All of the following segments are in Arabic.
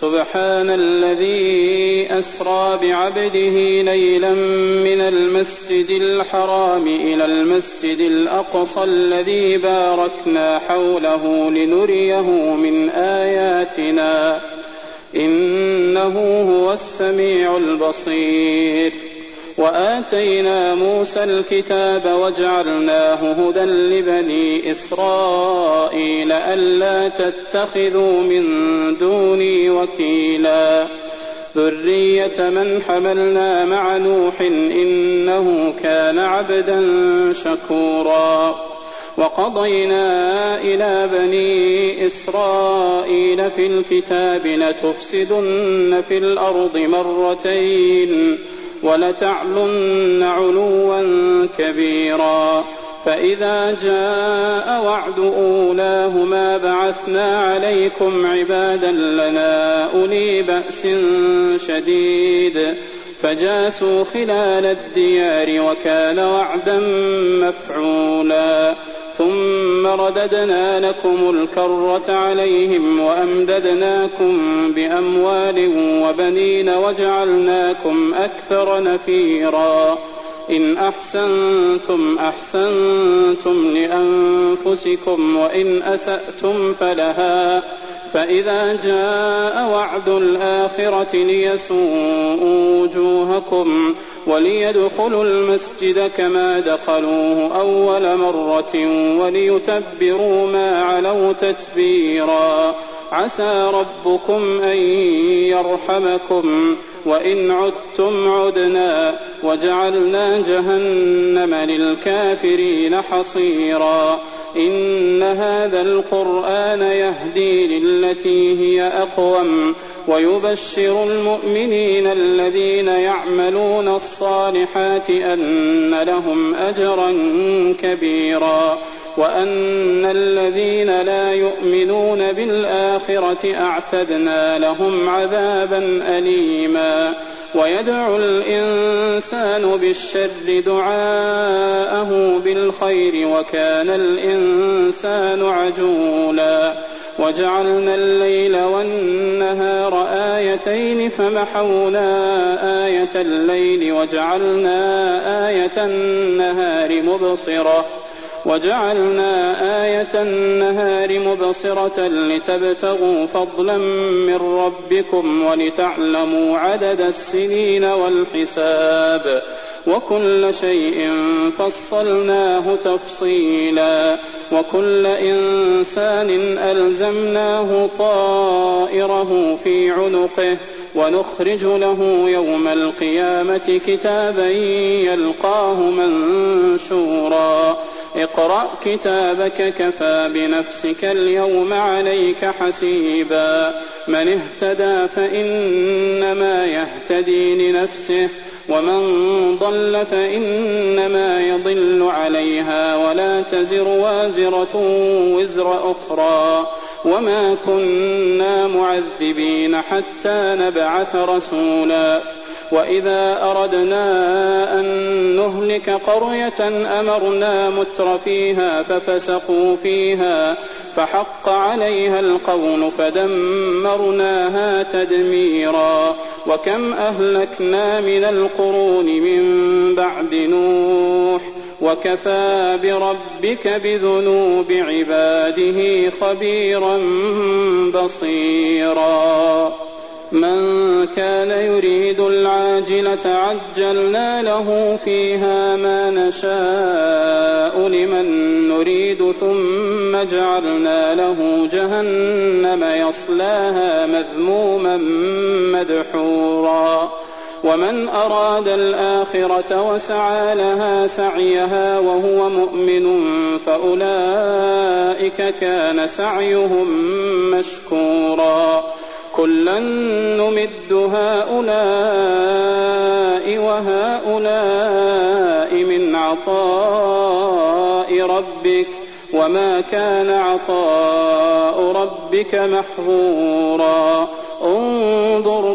سبحان الذي أسرى بعبده ليلا من المسجد الحرام إلى المسجد الأقصى الذي باركنا حوله لنريه من آياتنا إنه هو السميع البصير. وآتينا موسى الكتاب وجعلناه هدى لبني إسرائيل ألا تتخذوا من دوني وكيلا ذرية من حملنا مع نوح إنه كان عبدا شكورا. وقضينا إلى بني إسرائيل في الكتاب لتفسدن في الأرض مرتين ولتعلن علوا كبيرا فإذا جاء وعد أولاهما بعثنا عليكم عبادا لنا أولي بأس شديد فجاسوا خلال الديار وكان وعدا مفعولا. ثم رددنا لكم الكرة عليهم وأمددناكم بأموال وبنين وجعلناكم أكثر نفيرا. إن أحسنتم أحسنتم لأنفسكم وإن أسأتم فلها فإذا جاء وعد الآخرة ليسوءوا وجوهكم وليدخلوا المسجد كما دخلوه أول مرة وليتبروا ما علوا تتبيرا. عسى ربكم أن يرحمكم وإن عدتم عدنا وجعلنا جهنم للكافرين حصيرا. إن هذا القرآن يهدي للتي هي أقوم ويبشر المؤمنين الذين يعملون الصالحات أن لهم أجرا كبيرا وأن الذين لا يؤمنون بالآخرة أعتدنا لهم عذابا أليما. ويدعو الإنسان بالشر دعاءه بالخير وكان الإنسان عجولا. وجعلنا الليل والنهار آيتين فمحونا آية الليل وجعلنا آية النهار مبصرة لتبتغوا فضلا من ربكم ولتعلموا عدد السنين والحساب وكل شيء فصلناه تفصيلا. وكل إنسان ألزمناه طائره في عنقه ونخرج له يوم القيامة كتابا يلقاه منشورا. اقرأ كتابك كفى بنفسك اليوم عليك حسيبا. من اهتدى فإنما يهتدي لنفسه ومن ضل فإنما يضل عليها ولا تزر وازرة وزر أخرى وما كنا معذبين حتى نبعث رسولا. وإذا أردنا أن نهلك قرية أمرنا متر فيها ففسقوا فيها فحق عليها القول فدمرناها تدميرا. وكم أهلكنا من القرون من بعد نوح وكفى بربك بذنوب عباده خبيرا بصيرا. من كان يريد العاجلة عجلنا له فيها ما نشاء لمن نريد ثم جعلنا له جهنم يصلاها مذموما مدحورا. ومن أراد الآخرة وسعى لها سعيها وهو مؤمن فأولئك كان سعيهم مشكورا. كلا نمد هؤلاء وهؤلاء من عطاء ربك وما كان عطاء ربك محظورا. انظر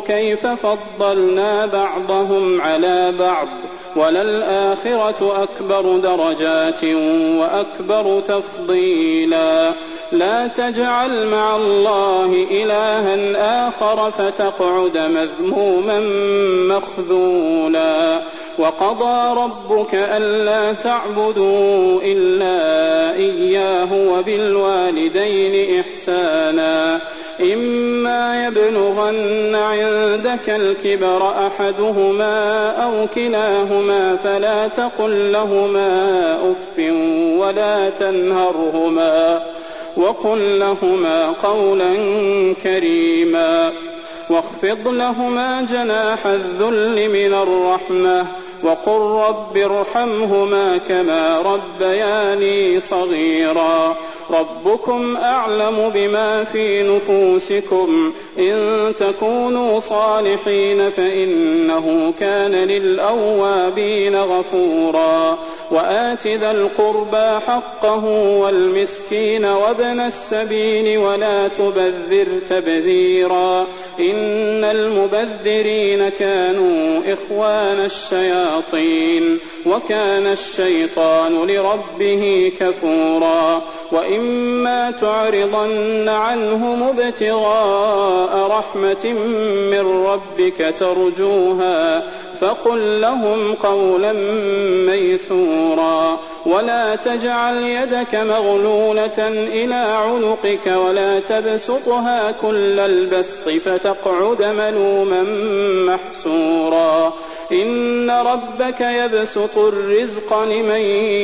كيف فضلنا بعضهم على بعض وللآخرة أكبر درجات وأكبر تفضيلا لا تجعل مع الله إلها آخر فتقعد مذموما مخذولا وقضى ربك ألا تعبدوا إلا إياه وبالوالدين إحسانا إما يبلغن عندك الكبر أحدهما أو كلاهما فلا تقل لهما أف ولا تنهرهما وقل لهما قولا كريما واخفض لهما جناح الذل من الرحمة وقل رب ارحمهما كما ربياني صغيرا ربكم أعلم بما في نفوسكم إن تكونوا صالحين فإنه كان للأوابين غفورا وآت ذا القربى حقه والمسكين وابن السبيل ولا تبذر تبذيرا إن المبذرين كانوا إخوان الشياطين وكان الشيطان لربه كفورا وإما تعرضن عنهم ابتغاء رحمة من ربك ترجوها فقل لهم قولا ميسورا ولا تجعل يدك مغلولة إلى عنقك ولا تبسطها كل البسط فتقعد ملوما محسورا إن ربك يبسط الرزق لمن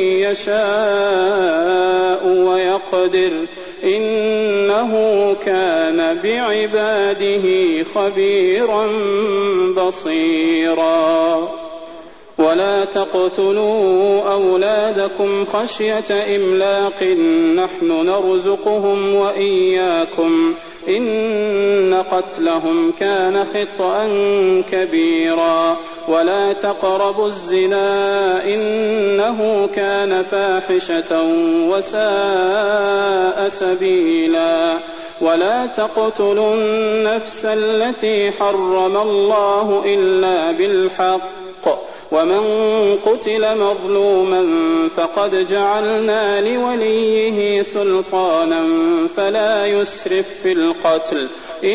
يشاء ويقدر إنه كان بعباده خبيرا بصيرا ولا تقتلوا أولادكم خشية إملاق نحن نرزقهم وإياكم إن قتلهم كان خطأ كبيرا ولا تقربوا الزنا إنه كان فاحشة وساء سبيلا ولا تقتلوا النفس التي حرم الله إلا بالحق ومن قتل مظلوما فقد جعلنا لوليه سلطانا فلا يسرف في القتل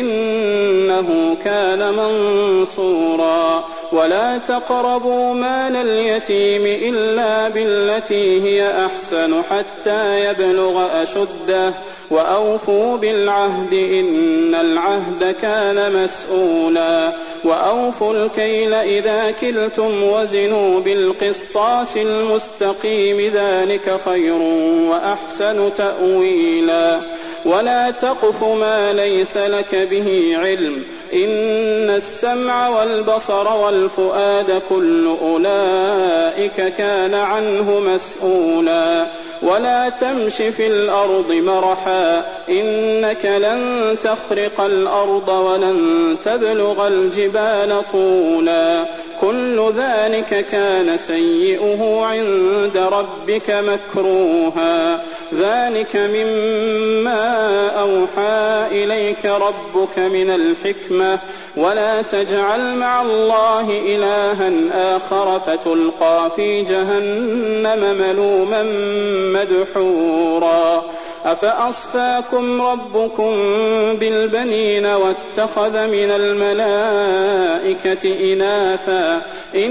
إنه كان منصورا ولا تقربوا مال اليتيم إلا بالتي هي أحسن حتى يبلغ أشده وأوفوا بالعهد إن العهد كان مسؤولا وأوفوا الكيل إذا كلتم وزنوا بالقسطاس المستقيم ذلك خير وأحسن تأويلا ولا تقف ما ليس لك به علم إن السمع والبصر والفؤاد كل أولئك كان عنه مسؤولا ولا تمش في الأرض مرحا إنك لن تخرق الأرض ولن تبلغ الجبال طولا كل ذلك كان سيئه عند ربك مكروها ذلك مما أوحى إليك ربك من الحكمة ولا تجعل مع الله إلها آخر فتلقى في جهنم ملوما مدحورا أفأصفاكم ربكم بالبنين واتخذ من الملائكة إناثا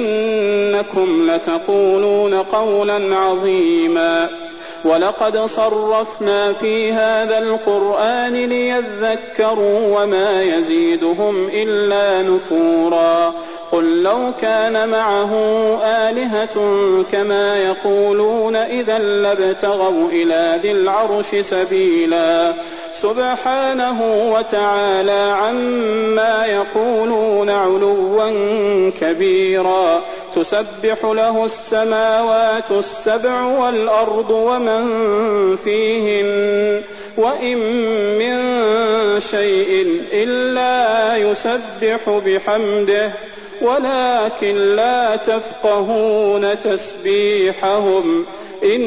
إنكم لتقولون قولا عظيما ولقد صرفنا في هذا القرآن ليذكروا وما يزيدهم إلا نفورا قل لو كان معه آلهة كما يقولون إذا لابتغوا إلى ذي العرش سبيلا سبحانه وتعالى عما يقولون علوا كبيرا تسبح له السماوات السبع والأرض ومن فيهن وإن من شيء إلا يسبح بحمده ولكن لا تفقهون تسبيحهم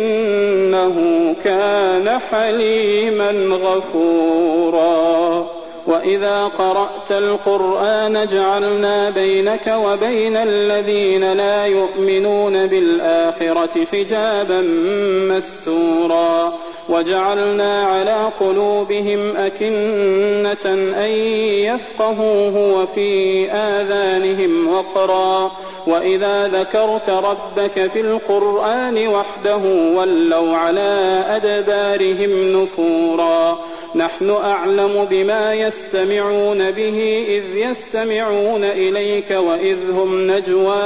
إنه كان حليما غفورا وإذا قرأت القرآن جعلنا بينك وبين الذين لا يؤمنون بالآخرة حجابا مستورا وجعلنا على قلوبهم أكنة أن يفقهوه وفي آذانهم وقرا وإذا ذكرت ربك في القرآن وحده ولوا على أدبارهم نفورا نحن أعلم بما يستمعون به إذ يستمعون إليك وإذ هم نجوى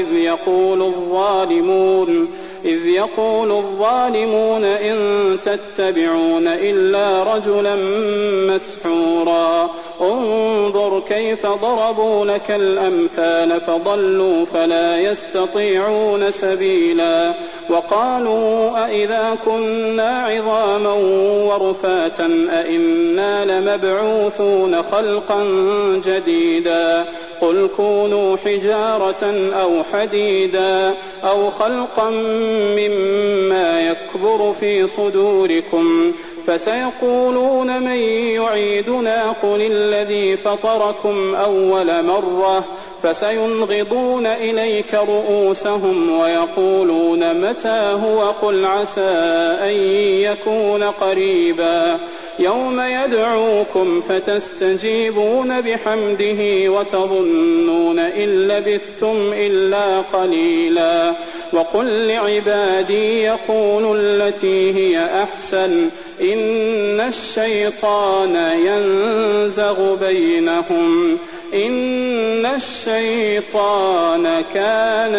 إذ يقول الظالمون إن تتبعون إلا رجلا مسحورا انظر كيف ضربوا لك الأمثال فضلوا فلا يستطيعون سبيلا وقالوا أئذا كنا عظاما ورفاتا أئنا لمبعوثون خلقا جديدا قل كونوا حجارة أو حديدا أو خلقا مما يكبر في صدوركم فسيقولون من يعيدنا قل الذي فطركم أول مرة فسينغضون إليك رؤوسهم ويقولون متى هو قل عسى أن يكون قريبا يوم يدعوكم فتستجيبون بحمده وتظنون إن لبثتم إلا قليلا وقل لعبادي يقولوا التي هي أحسن إن الشيطان ينزغ بينهم إن الشيطان كان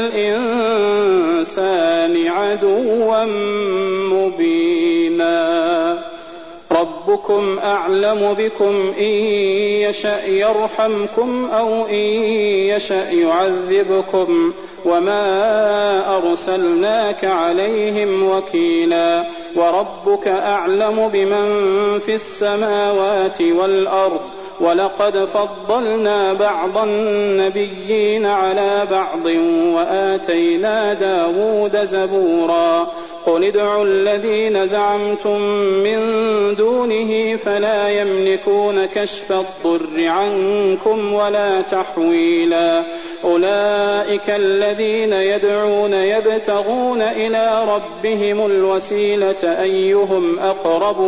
للإنسان عدوا مبينا ربكم أعلم بكم إن يشأ يرحمكم أو إن يشأ يعذبكم وما أرسلناك عليهم وكيلا وربك أعلم بمن في السماوات والأرض ولقد فضلنا بعض النبيين على بعض وآتينا داود زبورا قل ادعوا الذين زعمتم من دونه فلا يملكون كشف الضر عنكم ولا تحويلا أولئك الذين يدعون يبتغون إلى ربهم الوسيلة أيهم أقرب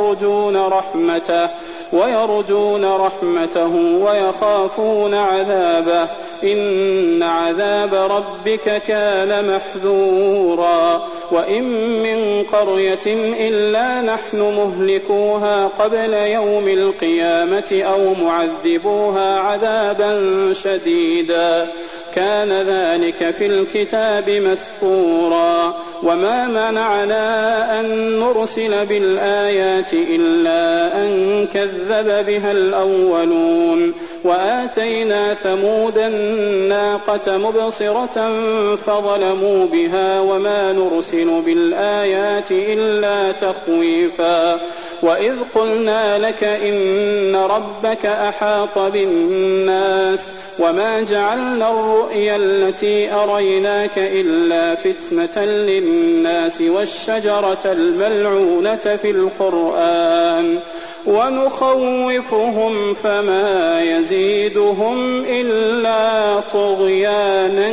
ويرجون رحمته ويخافون عذابه إن عذاب ربك كان محذورا وإن من قرية إلا نحن مهلكوها قبل يوم القيامة أو معذبوها عذابا شديدا كان ذلك في الكتاب مسطورا وما منعنا أن نرسل بالآيات إلا أن كذب بها الأولون وآتينا ثمود الناقة مبصرة فظلموا بها وما نرسل بالآيات إلا تخويفا وإذ قلنا لك إن ربك أحاط بالناس وما جعلنا الرؤيا التي أريناك إلا فتنة للناس والشجرة الملعونة في القرآن ونخوفهم فما يزيدهم إلا طغيانا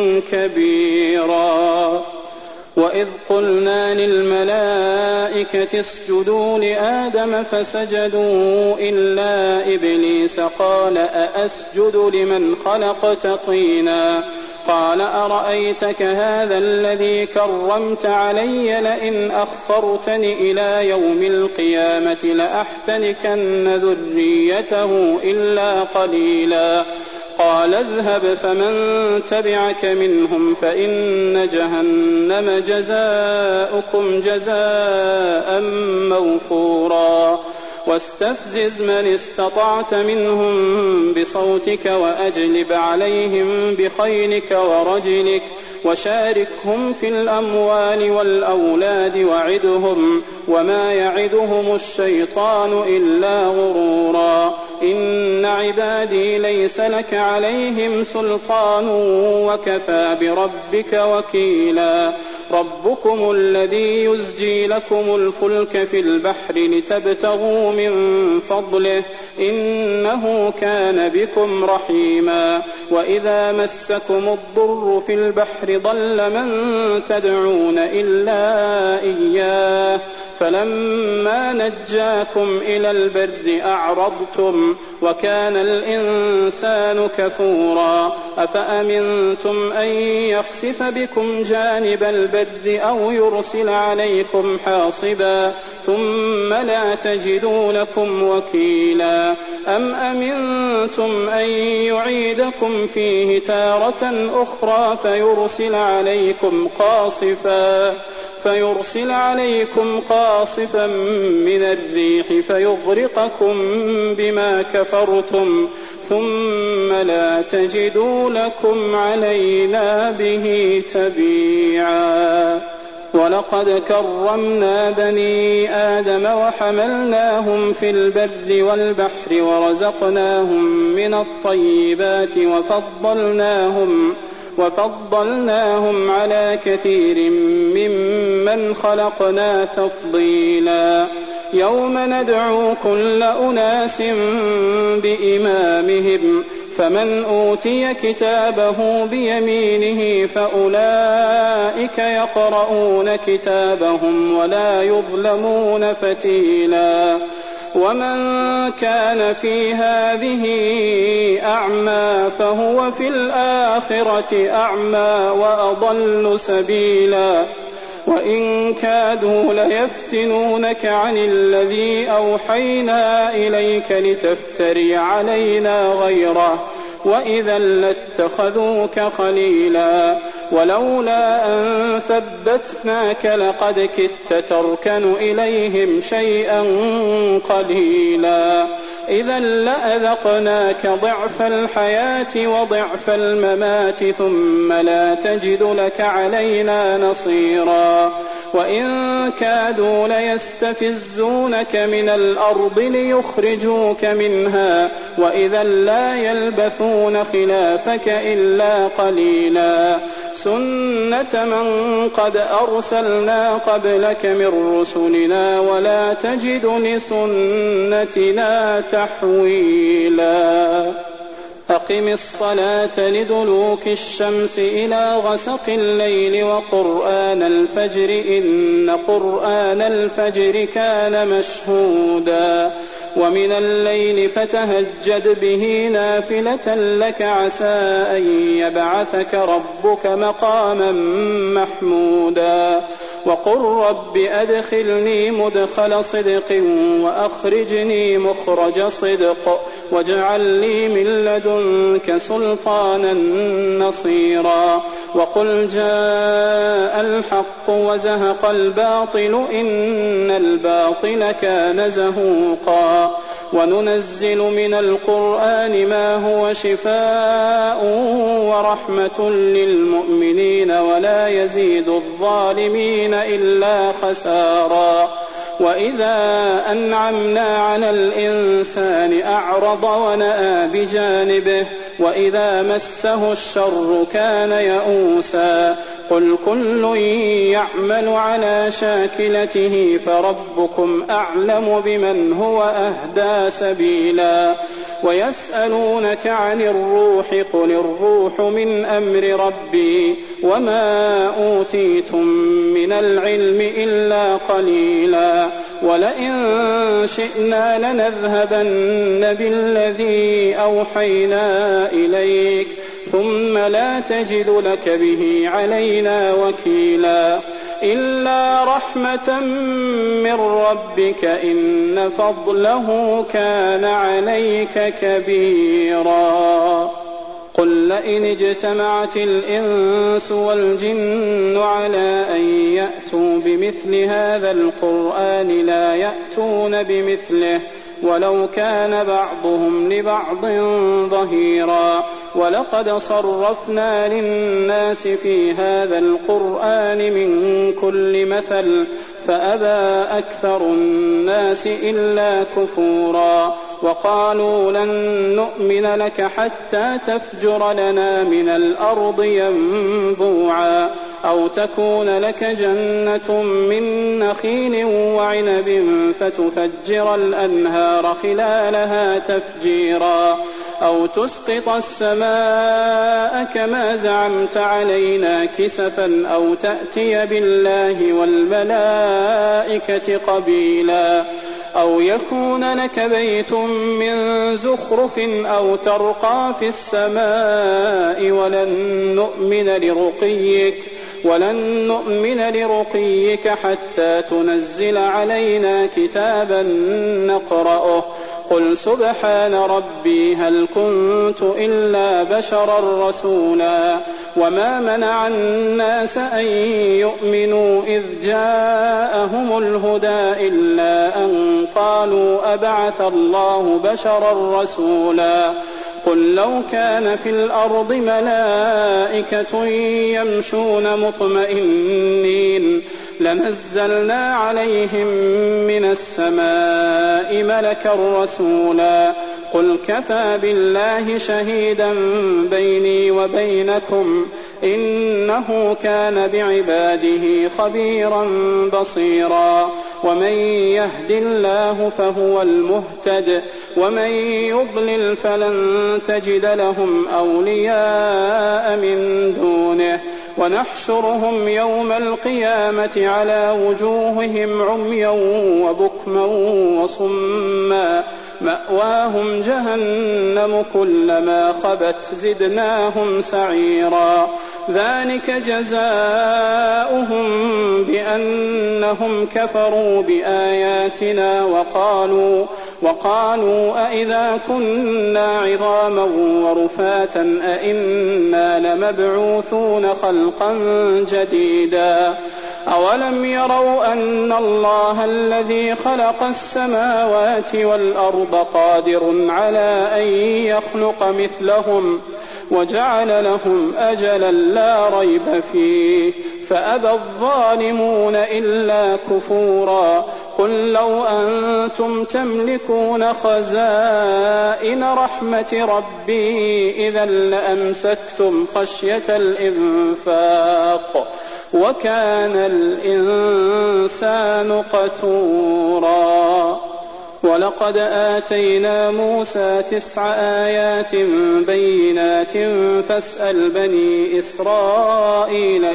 كبيرا وإذ قلنا للملائكة اسجدوا لآدم فسجدوا إلا إبليس قال أأسجد لمن خلقت طينا قال أرأيتك هذا الذي كرمت علي لئن أخرتني إلى يوم القيامة لأحتنكن ذريته إلا قليلا قال اذهب فمن تبعك منهم فإن جهنم جزاؤكم جزاء موفورا واستفزز من استطعت منهم بصوتك وأجلب عليهم بخيلك ورجلك وشاركهم في الأموال والأولاد وعدهم وما يعدهم الشيطان إلا غرورا إن عبادي ليس لك عليهم سلطان وكفى بربك وكيلا ربكم الذي يزجي لكم الفلك في البحر لتبتغوا من فضله إنه كان بكم رحيما وإذا مسكم الضر في البحر ضل من تدعون إلا إياه فلما نجاكم إلى البر أعرضتم وكان الإنسان كفورا أفأمنتم أن يخسف بكم جانب البر أو يرسل عليكم حاصبا ثم لا تجدوا لكم وكيلا أم أمنتم أن يعيدكم فيه تارة أخرى فيرسل عليكم قاصفا من الريح فيغرقكم بما كفرتم ثم لا تجدوا لكم علينا به تبيعا ولقد كرمنا بني آدم وحملناهم في البر والبحر ورزقناهم من الطيبات وفضلناهم على كثير ممن خلقنا تفضيلا يوم ندعو كل أناس بإمامهم فمن أوتي كتابه بيمينه فأولئك يقرؤون كتابهم ولا يظلمون فتيلا ومن كان في هذه أعمى فهو في الآخرة أعمى وأضل سبيلا وإن كادوا ليفتنونك عن الذي أوحينا إليك لتفتري علينا غيره وإذا لاتخذوك خليلا ولولا أن ثبتناك لقد كدت تركن إليهم شيئا قليلا إذا لأذقناك ضعف الحياة وضعف الممات ثم لا تجد لك علينا نصيرا وإن كادوا ليستفزونك من الأرض ليخرجوك منها وإذا لا يلبثون خلافك إلا قليلا سنة من قد أرسلنا قبلك من رسلنا ولا تجد لسنتنا تحويلا أقم الصلاة لدلوك الشمس إلى غسق الليل وقرآن الفجر إن قرآن الفجر كان مشهودا ومن الليل فتهجد به نافلة لك عسى أن يبعثك ربك مقاما محمودا وقل رب أدخلني مدخل صدق وأخرجني مخرج صدق واجعل لي من لدنك سلطانا نصيرا وقل جاء الحق وزهق الباطل إن الباطل كان زهوقا وننزل من القرآن ما هو شفاء ورحمة للمؤمنين ولا يزيد الظالمين إلا خسارا وإذا أنعمنا على الإنسان أعرض ونأى بجانبه وإذا مسه الشر كان يئوسا قل كل يعمل على شاكلته فربكم أعلم بمن هو أهدى سبيلا ويسألونك عن الروح قل الروح من أمر ربي وما أوتيتم من العلم إلا قليلا ولئن شئنا لنذهبن بالذي أوحينا إليك ثم لا تجد لك به علينا وكيلا إلا رحمة من ربك إن فضله كان عليك كبيرا قل لئن اجتمعت الإنس والجن على أن يأتوا بمثل هذا القرآن لا يأتون بمثله ولو كان بعضهم لبعض ظهيرا ولقد صرفنا للناس في هذا القرآن من كل مثل فأبى أكثر الناس إلا كفورا وقالوا لن نؤمن لك حتى تفجر لنا من الأرض ينبوعا أو تكون لك جنة من نخيل وعنب فتفجر الأنهار خلالها تفجيرا أو تسقط السماء كما زعمت علينا كسفا أو تأتي بالله والملائكة قبيلا أو يكون لك بيت من زخرف أو ترقى في السماء ولن نؤمن لرقيك حتى تنزل علينا كتابا نقرأه قل سبحان ربي هل كنت إلا بشرا رسولا وما منع الناس أن يؤمنوا إذ جاءهم الهدى إلا أن قالوا أبعث الله بشرا رسولا قل لو كان في الأرض ملائكة يمشون مطمئنين لنزلنا عليهم من السماء ملكا رسولا قل كفى بالله شهيدا بيني وبينكم إنه كان بعباده خبيرا بصيرا ومن يهد الله فهو المهتد ومن يضلل فلن تجد لهم أولياء من دونه ونحشرهم يوم القيامة على وجوههم عميا وبكما وصما مأواهم جهنم كلما خبت زدناهم سعيرا ذلك جزاؤهم بأنهم كفروا بآياتنا وقالوا أئذا كنا عظاما ورفاتا أئنا لمبعوثون خلقا جديدا أولم يروا أن الله الذي خلق السماوات والأرض قادر على أن يخلق مثلهم وجعل لهم أجلا لا ريب فيه فأبى الظالمون إلا كفورا قل لو أنتم تملكون خزائن رحمة ربي إذا لأمسكتم خشية الإنفاق وكان الإنسان قتورا ولقد آتينا موسى 9 آيات بينات فاسأل بني إسرائيل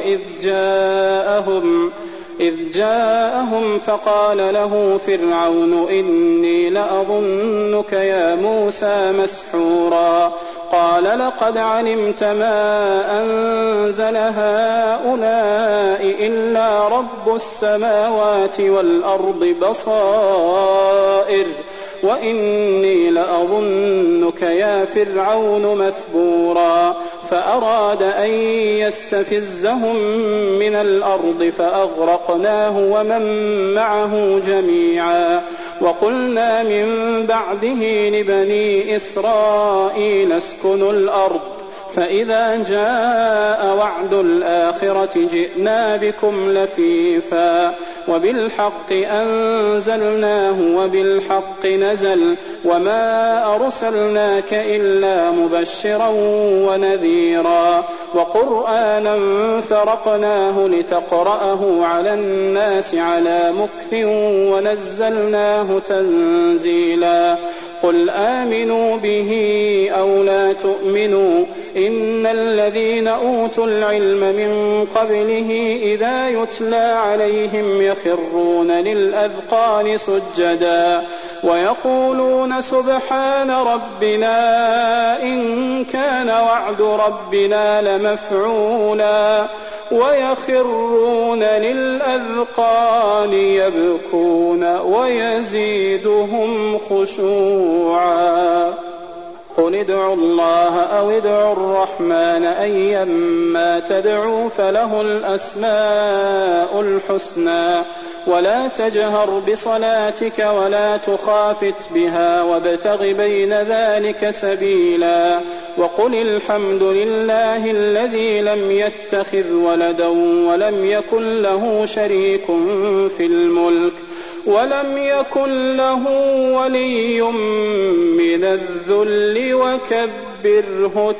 إذ جاءهم فقال له فرعون إني لأظنك يا موسى مسحورا قال لقد علمت ما أنزل هؤلاء إلا رب السماوات والأرض بصائر وإني لأظنك يا فرعون مثبورا فأراد أن يستفزهم من الأرض فأغرقناه ومن معه جميعا وقلنا من بعده لبني إسرائيل اسكنوا الأرض فإذا جاء وعد الآخرة جئنا بكم لفيفا وبالحق أنزلناه وبالحق نزل وما أرسلناك إلا مبشرا ونذيرا وقرآنا فرقناه لتقرأه على الناس على مكث ونزلناه تنزيلا قل آمنوا به أو لا تؤمنوا إن الذين أوتوا العلم من قبله إذا يتلى عليهم يخرون للأذقان سجدا ويقولون سبحان ربنا إن كان وعد ربنا لمفعولا ويخرون للأذقان يبكون ويزيدهم خشوعا قل ادعوا الله أو ادعوا الرحمن أيما تدعوا فله الأسماء الحسنى ولا تجهر بصلاتك ولا تخافت بها وابتغ بين ذلك سبيلا وقل الحمد لله الذي لم يتخذ ولدا ولم يكن له شريك في الملك ولم يكن له ولي من الذل وكبره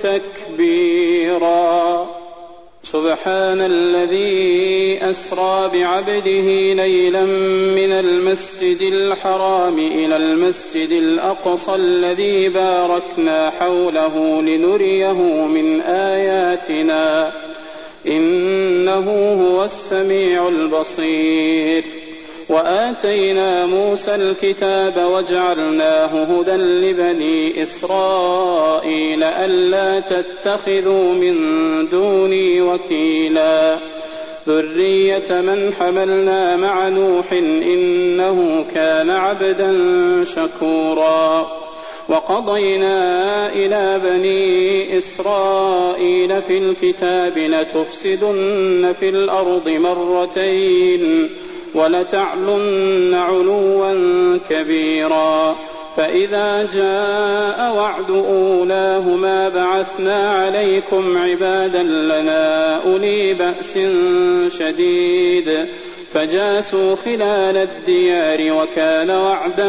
تكبيرا. سبحان الذي أسرى بعبده ليلا من المسجد الحرام إلى المسجد الأقصى الذي باركنا حوله لنريه من آياتنا إنه هو السميع البصير. وآتينا موسى الكتاب وجعلناه هدى لبني إسرائيل ألا تتخذوا من دوني وكيلا ذرية من حملنا مع نوح إنه كان عبدا شكورا. وقضينا إلى بني إسرائيل في الكتاب لتفسدن في الأرض مرتين ولتعلن علوا كبيرا فإذا جاء وعد أولاهما بعثنا عليكم عبادا لنا أولي بأس شديد فجاسوا خلال الديار وكان وعدا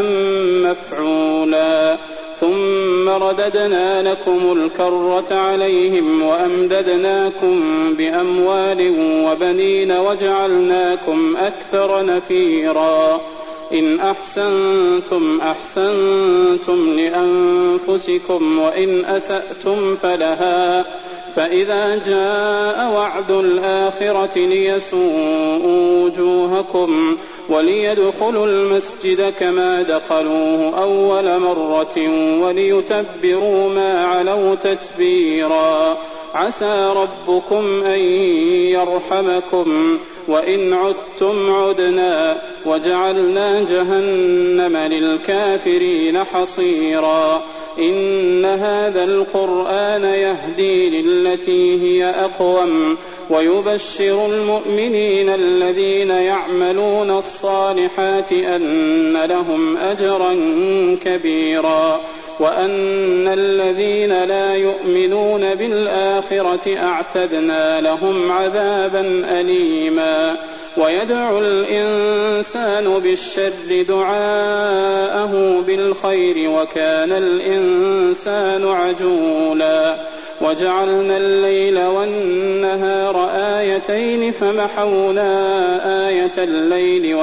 مفعولا ثم رددنا لكم الكرة عليهم وأمددناكم بأموال وبنين وجعلناكم أكثر نفيرا. إن أحسنتم أحسنتم لأنفسكم وإن أسأتم فلها فإذا جاء وعد الآخرة ليسوءوا وجوهكم وليدخلوا المسجد كما دخلوه أول مرة وليتبروا ما علوا تتبيرا. عسى ربكم أن يرحمكم وإن عدتم عدنا وجعلنا جهنم للكافرين حصيرا. إن هذا القرآن يهدي للتي هي أقوم ويبشر المؤمنين الذين يعملون الصالحات أن لهم أجرا كبيرا وأن الذين لا يؤمنون بالآخرة أعتدنا لهم عذابا أليما. ويدعو الإنسان بالشر دعاءه بالخير وكان الإنسان عجولا. وجعلنا الليل والنهار آيتين فمحونا آية الليل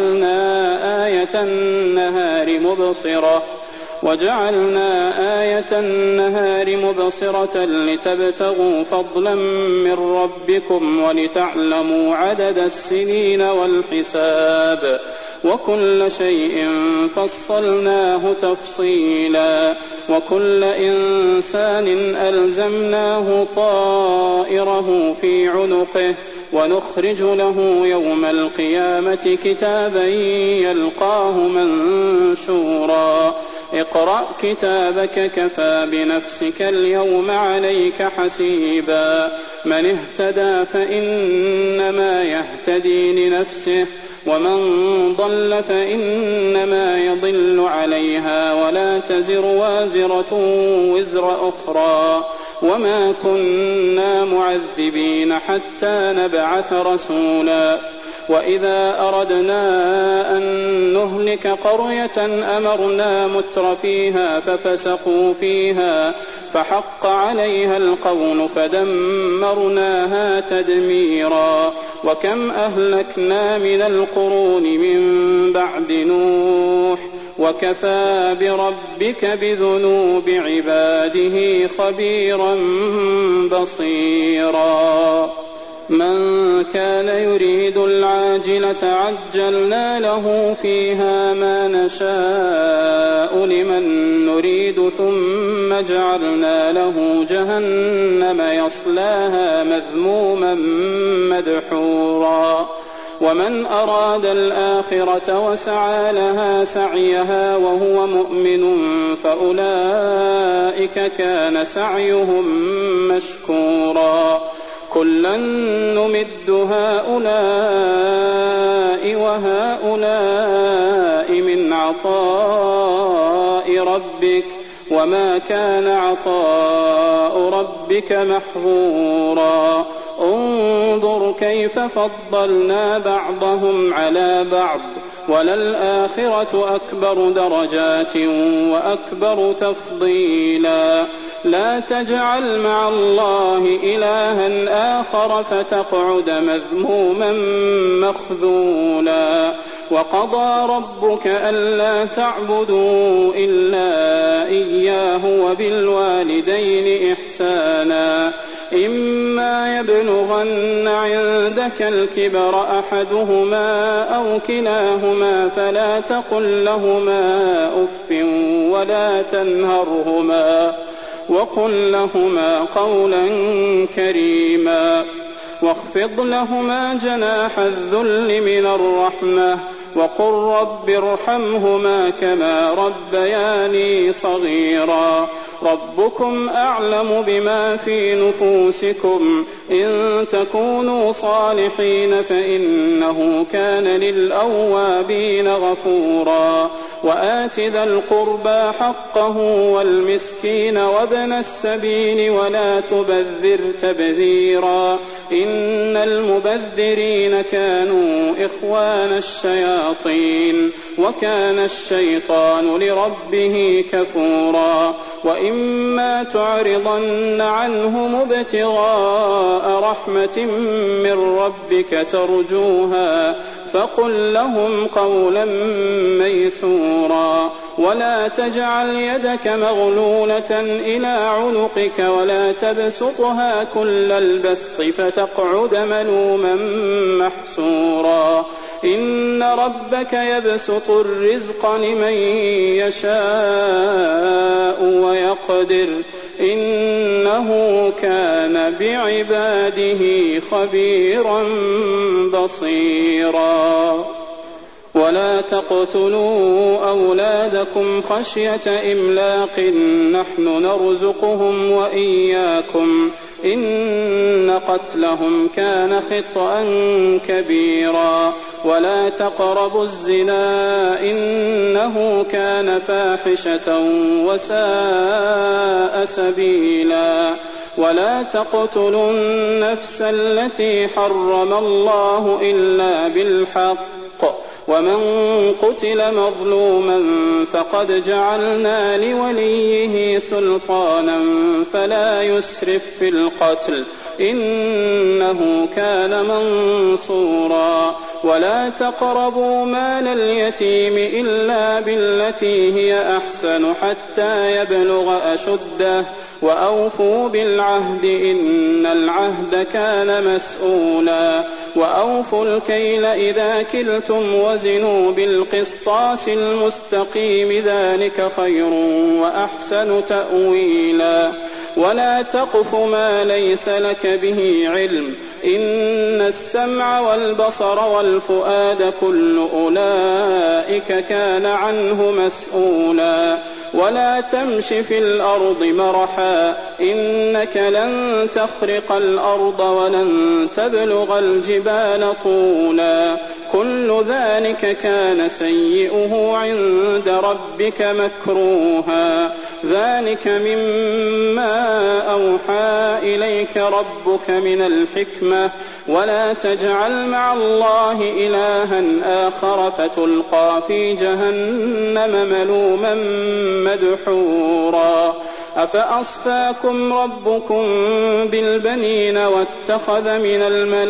وجعلنا آية النهار مبصرة لتبتغوا فضلا من ربكم ولتعلموا عدد السنين والحساب وكل شيء فصلناه تفصيلا. وكل إنسان ألزمناه طائره في عنقه ونخرج له يوم القيامة كتابا يلقاه منشورا. اقرأ كتابك كفى بنفسك اليوم عليك حسيبا. من اهتدى فإنما يهتدي لنفسه ومن ضل فإنما يضل عليها ولا تزر وازرة وزر أخرى وما كنا معذبين حتى نبعث رسولا. وإذا أردنا أن نهلك قرية أمرنا مترفيها ففسقوا فيها فحق عليها القول فدمرناها تدميرا. وكم أهلكنا من القرون من بعد نوح وكفى بربك بذنوب عباده خبيرا بصيرا. من كان يريد العاجلة عجلنا له فيها ما نشاء لمن نريد ثم جعلنا له جهنم يصلاها مذموما مدحورا. ومن أراد الآخرة وسعى لها سعيها وهو مؤمن فأولئك كان سعيهم مشكورا. كلا نمد هؤلاء وهؤلاء من عطاء ربك وما كان عطاء ربك محظورا انظر كيف فضلنا بعضهم على بعض وللآخرة أكبر درجات وأكبر تفضيلا لا تجعل مع الله إلها آخر فتقعد مذموما مخذولا وقضى ربك ألا تعبدوا إلا إياه وبالوالدين إحسانا إما يبلغن عندك الكبر أحدهما أو كلاهما فلا تقل لهما أف ولا تنهرهما وقل لهما قولا كريما واخفض لهما جناح الذل من الرحمة وقل رب ارحمهما كما ربياني صغيرا ربكم أعلم بما في نفوسكم إن تكونوا صالحين فإنه كان للأوابين غفورا وآت ذا القربى حقه والمسكين وابن السبيل ولا تبذر تبذيرا إن المبذرين كانوا إخوان الشياطين وكان الشيطان لربه كفورا وإما تعرضن عنهم ابتغاء رحمة من ربك ترجوها فقل لهم قولا ميسورا ولا تجعل يدك مغلولة إلى عنقك ولا تبسطها كل البسط فتقعد ملوما محسورا إن ربك يبسط الرزق لمن يشاء ويقدر إنه كان بعباده خبيرا بصيرا ولا تقتلوا أولادكم خشية إملاق نحن نرزقهم وإياكم إن قتلهم كان خطأ كبيرا ولا تقربوا الزنا إنه كان فاحشة وساء سبيلا ولا تقتلوا النفس التي حرم الله إلا بالحق ومن قتل مظلوما فقد جعلنا لوليه سلطانا فلا يسرف في القتل إنه كان منصورا ولا تقربوا مال اليتيم إلا بالتي هي أحسن حتى يبلغ أشده وأوفوا بالعهد إن العهد كان مسؤولا وأوفوا الكيل إذا كلتم وزنوا بالقسطاس المستقيم ذلك خير وأحسن تأويلا ولا تقف ما ليس لك به علم إن السمع والبصر والفؤاد كل أولئك كان عنه مسؤولا ولا تمش في الأرض مرحا إنك لن تخرق الأرض ولن تبلغ الجبال طولا كل ذلك كان سيئه عند ربك مكروها ذلك مما أوحى إليك ربك من الحكمة ولا تجعل مع الله إلها آخر فتلقى في جهنم ملوما مدحورا أفأصفاكم ربكم بالبنين واتخذ من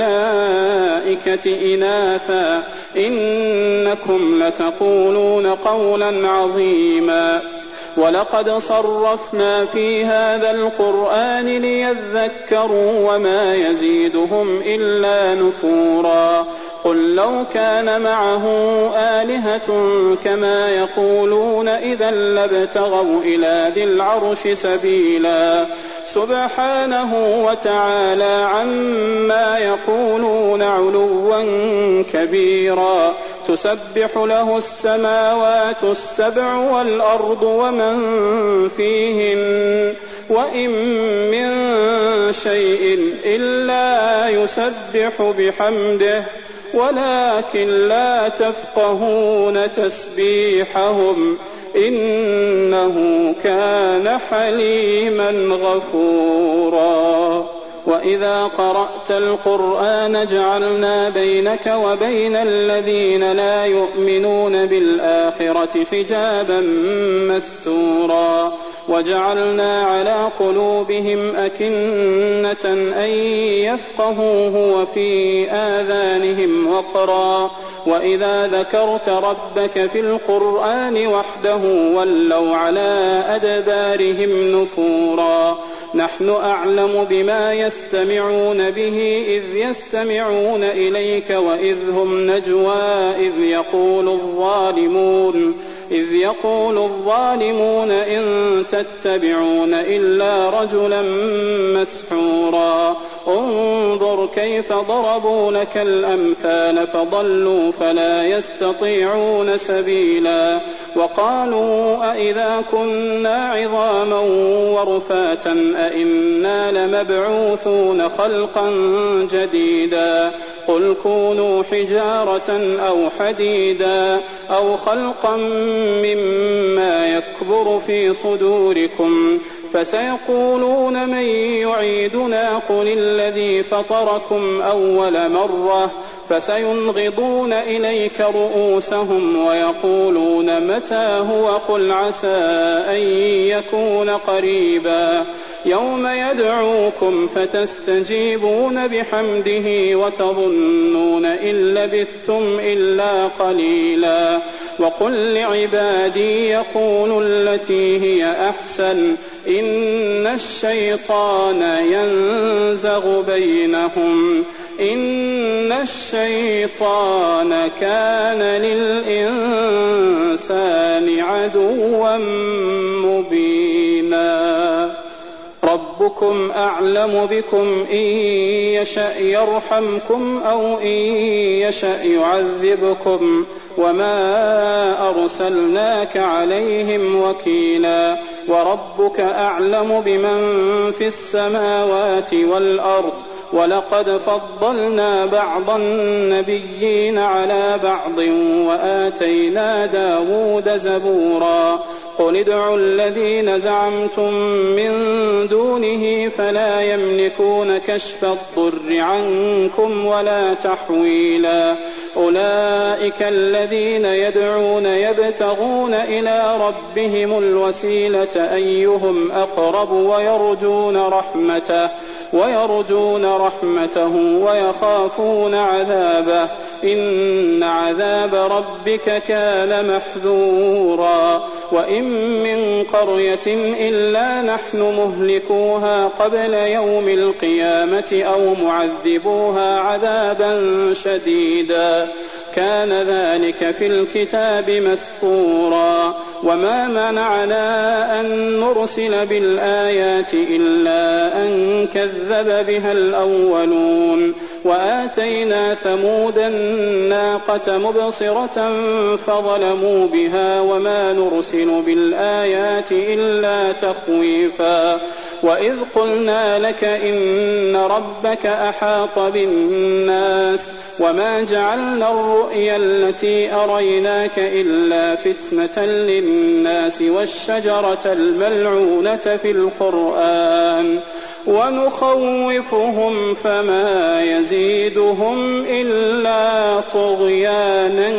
الملائكة إناثا إنكم لتقولون قولا عظيما ولقد صرفنا في هذا القرآن ليذكروا وما يزيدهم إلا نفورا قل لو كان معه آلهة كما يقولون إذا لابتغوا إلى ذي العرش سبيلا سبحانه وتعالى عما يقولون علوا كبيرا تسبح له السماوات السبع والأرض ومن فيهن وإن من شيء إلا يسبح بحمده ولكن لا تفقهون تسبيحهم إنه كان حليما غفورا. وإذا قرأت القرآن جعلنا بينك وبين الذين لا يؤمنون بالآخرة حجابا مستورا وجعلنا على قلوبهم أكنة أن يفقهوه وفي آذانهم وقرا وإذا ذكرت ربك في القرآن وحده ولوا على أدبارهم نفورا. نحن أعلم بما يستمعون به إذ يستمعون إليك وإذ هم نجوى إذ يقول الظالمون إن تتبعون إلا رجلا مسحورا. انظر كيف ضربوا لك الأمثال فضلوا فلا يستطيعون سبيلا. وقالوا أئذا كنا عظاما ورفاتا أئنا لمبعوثون خلقا جديدا قل كونوا حجارة أو حديدا أو خلقا مما يكبر في صدوركم فسيقولون من يعيدنا قل الذي فطركم أول مرة فسينغضون إليك رؤوسهم ويقولون متى هو قل عسى أن يكون قريبا يوم يدعوكم فتستجيبون بحمده وتظنون إن لبثتم إلا قليلا. وقل لعبادي يقولوا التي هي أحسن إن الشيطان ينزغ بينهم إن الشيطان كان للإنسان عدوا مبينا. ربكم أعلم بكم إن يشأ يرحمكم أو إن يشأ يعذبكم وما أرسلناك عليهم وكيلا. وربك أعلم بمن في السماوات والأرض ولقد فضلنا بعض النبيين على بعض وآتينا داود زبورا. قل ادعوا الذين زعمتم من دونه فلا يملكون كشف الضر عنكم ولا تحويلا. أولئك الذين يدعون يبتغون إلى ربهم الوسيلة أيهم أقرب ويرجون رحمته ويخافون عذابه إن عذاب ربك كان محذورا. وإن من قرية إلا نحن مهلكوها قبل يوم القيامة أو معذبوها عذابا شديدا كان ذلك في الكتاب مسطورا. وما منعنا أن نرسل بالآيات إلا أن كذب بها الأولون. وآتينا ثمود الناقة مبصرة فظلموا بها وما نرسل بالآيات إلا تخويفا. وإذ قلنا لك إن ربك أحاط بالناس وما جعلنا الرؤيا التي أريناك إلا فتنة للناس والشجرة الملعونة في القرآن ونخوفهم فما يزيدهم إلا طغيانا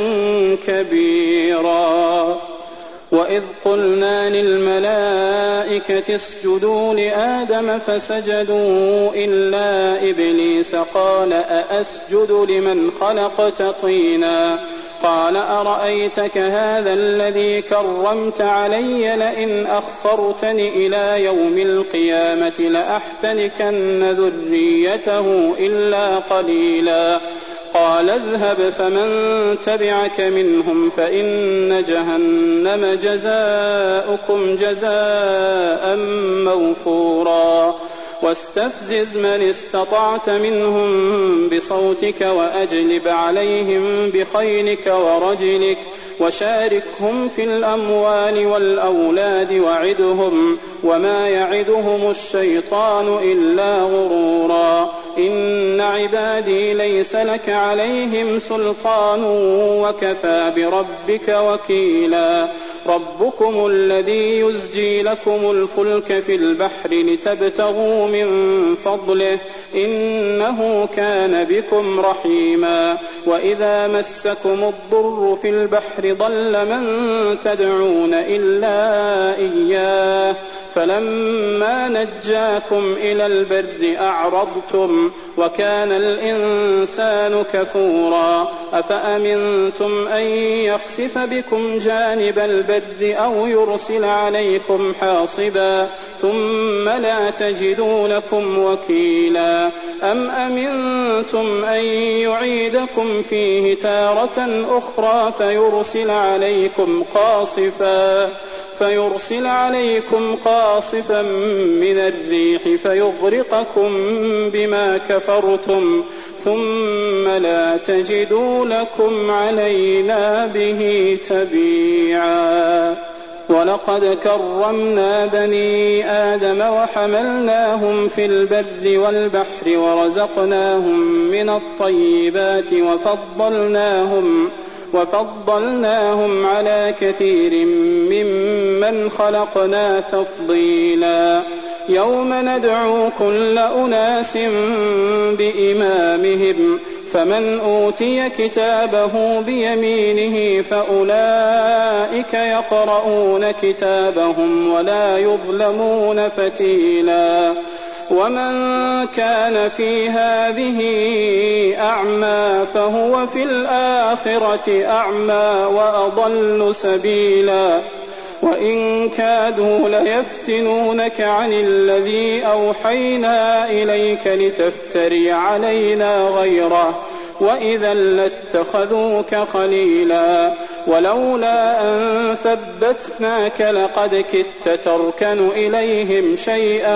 كبيرا. وإذ قلنا للملائكة اسجدوا لآدم فسجدوا إلا إبليس قال أأسجد لمن خلقت طينا قال أرأيتك هذا الذي كرمت علي لئن أخرتني إلى يوم القيامة لأحتنكن ذريته إلا قليلا. قال اذهب فمن تبعك منهم فإن جهنم جزاؤكم جزاء موفورا. واستفزز من استطعت منهم بصوتك وأجلب عليهم بخيلك ورجلك وشاركهم في الأموال والأولاد وعدهم وما يعدهم الشيطان إلا غرورا إن عبادي ليس لك عليهم سلطان وكفى بربك وكيلا ربكم الذي يزجي لكم الفلك في البحر لتبتغوا من فضله إنه كان بكم رحيما وإذا مسكم الضر في البحر ضل من تدعون إلا إياه فلما نجاكم إلى البر أعرضتم وكان الإنسان كفورا أفأمنتم أن يخسف بكم جانب البر أو يرسل عليكم حاصبا ثم لا تجدوا لكم وكيلا أم أمنتم أن يعيدكم فيه تارة أخرى فيرسل عليكم قاصفا من الريح فيغرقكم بما كفرتم ثم لا تجدوا لكم علينا به تبيعا ولقد كرمنا بني آدم وحملناهم في البر والبحر ورزقناهم من الطيبات وفضلناهم على كثير ممن خلقنا تفضيلا يوم ندعو كل أناس بإمامهم فمن أوتي كتابه بيمينه فأولئك يقرؤون كتابهم ولا يظلمون فتيلا ومن كان في هذه أعمى فهو في الآخرة أعمى وأضل سبيلا وإن كادوا ليفتنونك عن الذي أوحينا إليك لتفتري علينا غيره وإذا لاتخذوك خليلا ولولا أن ثبتناك لقد كدت تركن إليهم شيئا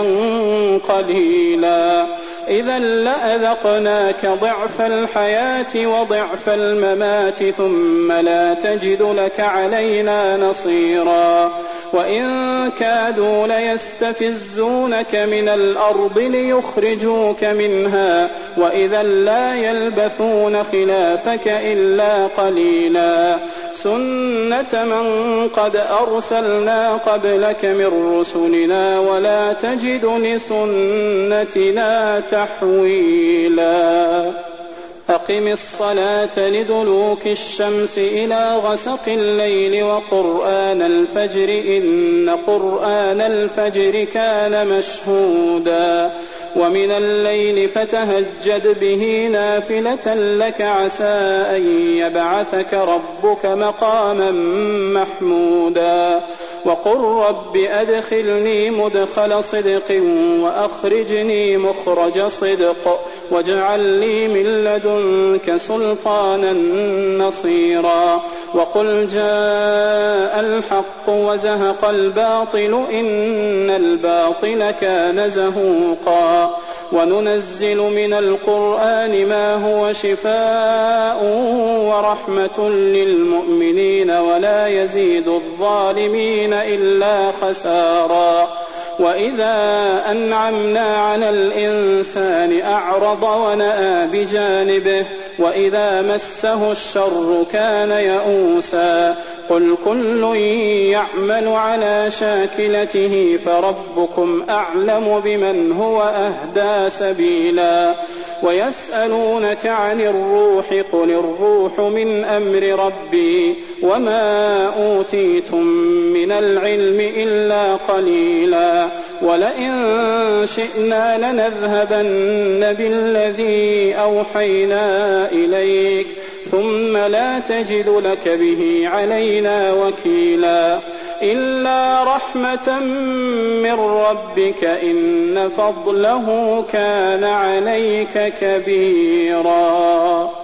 قليلا إذا لأذقناك ضعف الحياة وضعف الممات ثم لا تجد لك علينا نصيرا وإن كادوا ليستفزونك من الأرض ليخرجوك منها وإذا لا يلبثون خلافك إلا قليلا سنة من قد أرسلنا قبلك من رسلنا ولا تجد لسنتنا تحويلا أقم الصلاة لدلوك الشمس إلى غسق الليل وقرآن الفجر إن قرآن الفجر كان مشهودا ومن الليل فتهجد به نافلة لك عسى أن يبعثك ربك مقاما محمودا وقل رب أدخلني مدخل صدق وأخرجني مخرج صدق واجعل لي من لدنك سلطانا نصيرا وقل جاء الحق وزهق الباطل إن الباطل كان زهوقا وننزل من القرآن ما هو شفاء ورحمة للمؤمنين ولا يزيد الظالمين إلا خسارا وإذا أنعمنا على الإنسان أعرض ونأى بجانبه وإذا مسه الشر كان يئوسا قل كل يعمل على شاكلته فربكم أعلم بمن هو أهدى سبيلا ويسألونك عن الروح قل الروح من أمر ربي وما أوتيتم من العلم إلا قليلا ولئن شئنا لنذهبن بالذي أوحينا إليك ثم لا تجد لك به علينا وكيلا إلا رحمة من ربك إن فضله كان عليك كبيرا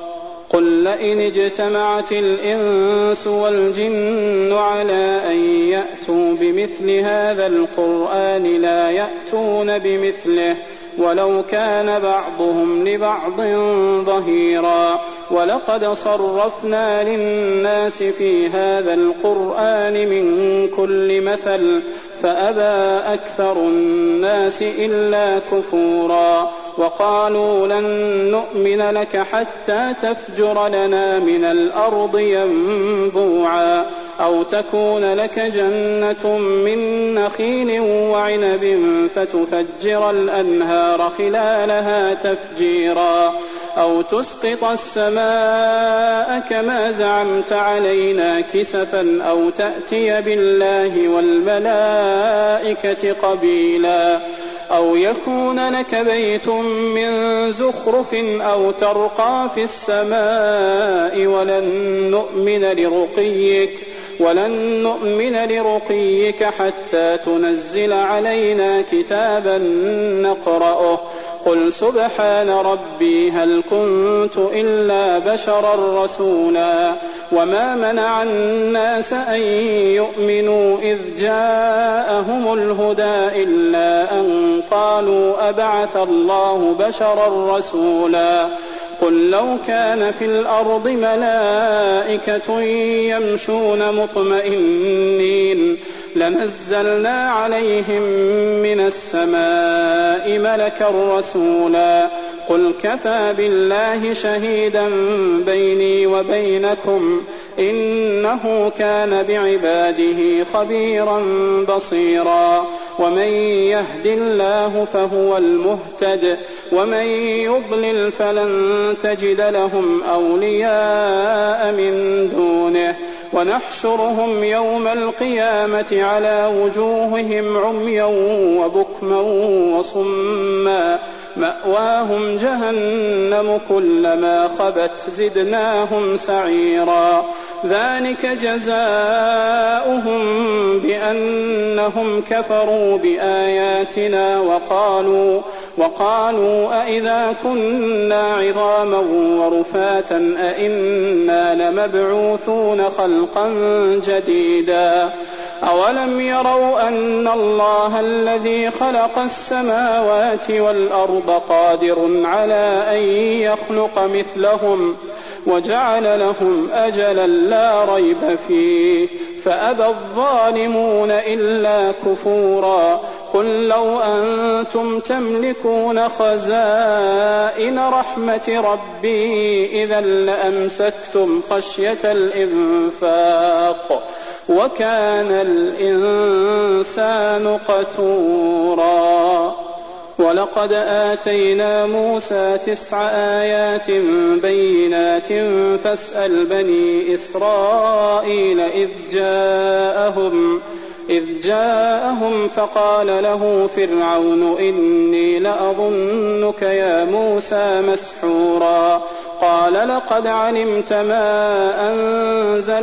قل لئن اجتمعت الإنس والجن على أن يأتوا بمثل هذا القرآن لا يأتون بمثله ولو كان بعضهم لبعض ظهيرا ولقد صرفنا للناس في هذا القرآن من كل مثل فأبى أكثر الناس إلا كفورا وقالوا لن نؤمن لك حتى تفجر لنا من الأرض ينبوعا أو تكون لك جنة من نخيل وعنب فتفجر الأنهار خلالها تفجيرا أو تسقط السماء كما زعمت علينا كسفا أو تأتي بالله والملائكة قبيلا أو يكون لك بيت من زخرف أو ترقى في السماء ولن نؤمن لرقيك حتى تنزل علينا كتابا نقرأه قل سبحان ربي هل كنت إلا بشرا رسولا وما منع الناس أن يؤمنوا إذ جاءهم الهدى إلا أن قالوا أبعث الله بشرا رسولا قل لو كان في الأرض ملائكة يمشون مطمئنين لنزلنا عليهم من السماء ملكا رسولا قل كفى بالله شهيدا بيني وبينكم إنه كان بعباده خبيرا بصيرا ومن يهد الله فهو المهتد ومن يضلل فلن تجد لهم أولياء من دونه ونحشرهم يوم القيامة على وجوههم عميا وبكما وصما مأواهم جهنم كلما خبت زدناهم سعيرا ذلك جزاؤهم بأنهم كفروا بآياتنا وقالوا أئذا كنا عظاما ورفاتا أئنا لمبعوثون خلقا جديدا أولم يروا أن الله الذي خلق السماوات والأرض قادر على أن يخلق مثلهم وجعل لهم أجلا لا ريب فيه فأبى الظالمون إلا كفورا قل لو أنتم تملكون خزائن رحمة ربي إذا لأمسكتم خشية الإنفاق وكان الإنسان قتورا ولقد آتينا موسى 9 آيات بينات فاسأل بني إسرائيل إذ جاءهم فقال له فرعون إني لأظنك يا موسى مسحورا قال لقد علمت ما أنزل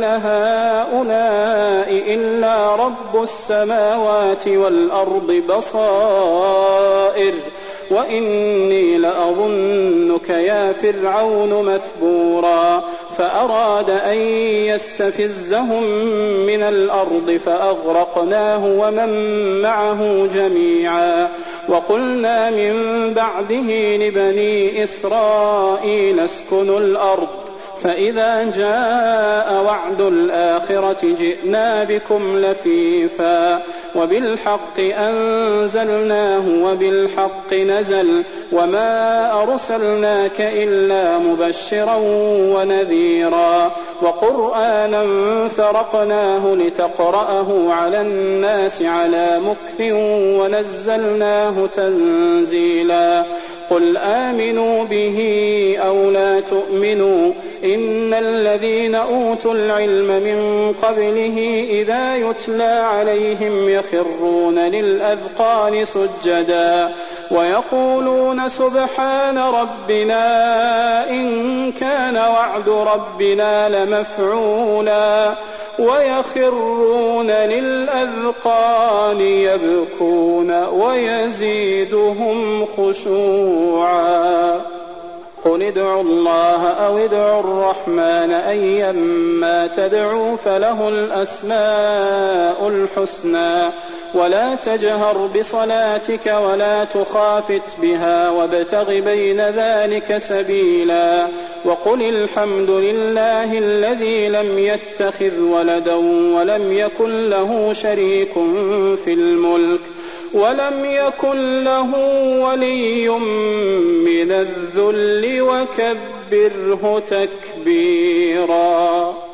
هؤلاء إلا رب السماوات والأرض بصائر وإني لأظنك يا فرعون مثبورا فأراد أن يستفزهم من الأرض فأغرقناه ومن معه جميعا وقلنا من بعده لبني إسرائيل اسكنوا الأرض فإذا جاء وعد الآخرة جئنا بكم لفيفا وبالحق أنزلناه وبالحق نزل وما أرسلناك إلا مبشرا ونذيرا وقرآنا فرقناه لتقرأه على الناس على مكث ونزلناه تنزيلا قل آمنوا به أو لا تؤمنوا إن الذين أوتوا العلم من قبله إذا يتلى عليهم يخرون للأذقان سجدا ويقولون سبحان ربنا إن كان وعد ربنا لمفعولا ويخرون للأذقان يبكون ويزيدهم خشوعا قل ادعوا الله أو ادعوا الرحمن أيما تدعوا فله الأسماء الحسنى ولا تجهر بصلاتك ولا تخافت بها وابتغ بين ذلك سبيلا وقل الحمد لله الذي لم يتخذ ولدا ولم يكن له شريك في الملك ولم يكن له ولي من الذل وكبره تكبيرا.